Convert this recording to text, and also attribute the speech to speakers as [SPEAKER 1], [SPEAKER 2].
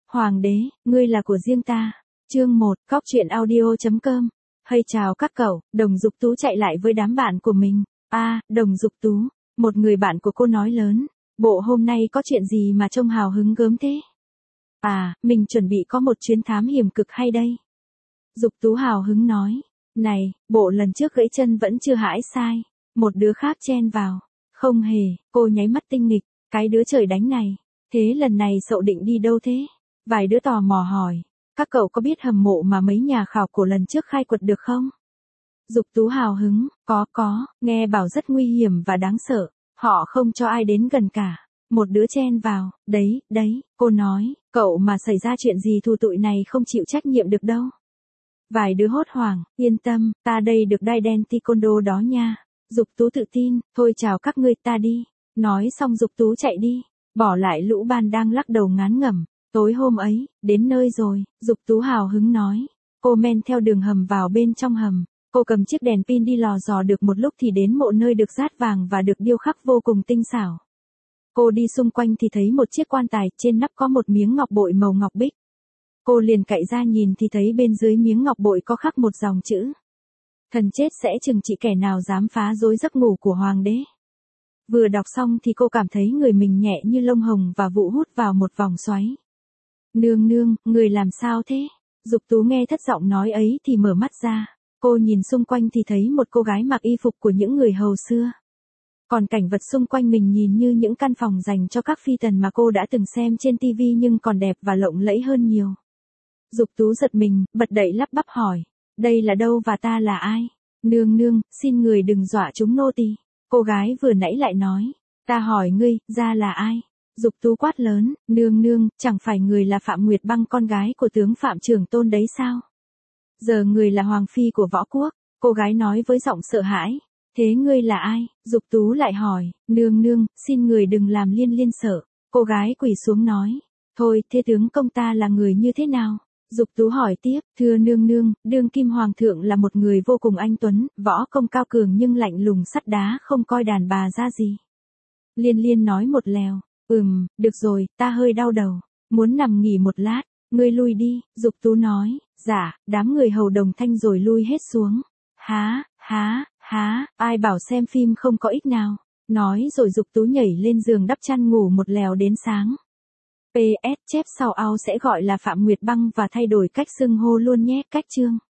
[SPEAKER 1] Hoàng đế, ngươi là của riêng ta. Chương 1, Cóc truyện audio.com. Hay chào các cậu, Đồng Dục Tú chạy lại với đám bạn của mình. Đồng Dục Tú, một người bạn của cô nói lớn. Bộ hôm nay có chuyện gì mà trông hào hứng gớm thế? Mình chuẩn bị có một chuyến thám hiểm cực hay đây. Dục Tú hào hứng nói. Này, bộ lần trước gãy chân vẫn chưa hãi sai. Một đứa khác chen vào. Không hề, cô nháy mắt tinh nghịch. Cái đứa trời đánh này. Thế lần này cậu định đi đâu thế? Vài đứa tò mò hỏi. Các cậu có biết hầm mộ mà mấy nhà khảo cổ lần trước khai quật được không? Dục Tú hào hứng, có, nghe bảo rất nguy hiểm và đáng sợ. Họ không cho ai đến gần cả. Một đứa chen vào, đấy, cô nói, cậu mà xảy ra chuyện gì thù tụi này không chịu trách nhiệm được đâu. Vài đứa hốt hoảng, yên tâm, ta đây được đai đen taekwondo đó nha. Dục Tú tự tin, thôi chào các ngươi ta đi. Nói xong Dục Tú chạy đi, bỏ lại lũ ban đang lắc đầu ngán ngẩm. Tối hôm ấy, đến nơi rồi, Dục Tú hào hứng nói. Cô men theo đường hầm vào bên trong hầm. Cô cầm chiếc đèn pin đi lò dò được một lúc thì đến mộ nơi được dát vàng và được điêu khắc vô cùng tinh xảo. Cô đi xung quanh thì thấy một chiếc quan tài, trên nắp có một miếng ngọc bội màu ngọc bích. Cô liền cậy ra nhìn thì thấy bên dưới miếng ngọc bội có khắc một dòng chữ. Thần chết sẽ trừng trị kẻ nào dám phá rối giấc ngủ của hoàng đế. Vừa đọc xong thì cô cảm thấy người mình nhẹ như lông hồng và vụ hút vào một vòng xoáy. Nương, người làm sao thế? Dục Tú nghe thất giọng nói ấy thì mở mắt ra. Cô nhìn xung quanh thì thấy một cô gái mặc y phục của những người hầu xưa. Còn cảnh vật xung quanh mình nhìn như những căn phòng dành cho các phi tần mà cô đã từng xem trên TV nhưng còn đẹp và lộng lẫy hơn nhiều. Dục Tú giật mình, bật dậy lắp bắp hỏi. Đây là đâu và ta là ai? Nương, xin người đừng dọa chúng nô tỳ. Cô gái vừa nãy lại nói. Ta hỏi ngươi, ra là ai? Dục Tú quát lớn, nương, chẳng phải người là Phạm Nguyệt Băng con gái của tướng Phạm Trường Tôn đấy sao? Giờ người là hoàng phi của võ quốc, cô gái nói với giọng sợ hãi. Thế ngươi là ai? Dục Tú lại hỏi, nương, xin người đừng làm liên sợ. Cô gái quỳ xuống nói, thôi, thế tướng công ta là người như thế nào? Dục Tú hỏi tiếp, thưa nương, đương kim hoàng thượng là một người vô cùng anh tuấn, võ công cao cường nhưng lạnh lùng sắt đá không coi đàn bà ra gì. Liên nói một lèo, được rồi, ta hơi đau đầu, muốn nằm nghỉ một lát, ngươi lui đi, Dục Tú nói, dạ, đám người hầu đồng thanh rồi lui hết xuống. Há, ai bảo xem phim không có ích nào, nói rồi Dục Tú nhảy lên giường đắp chăn ngủ một lèo đến sáng. PS chép sau ao sẽ gọi là Phạm Nguyệt Băng và thay đổi cách xưng hô luôn nhé, cách chương.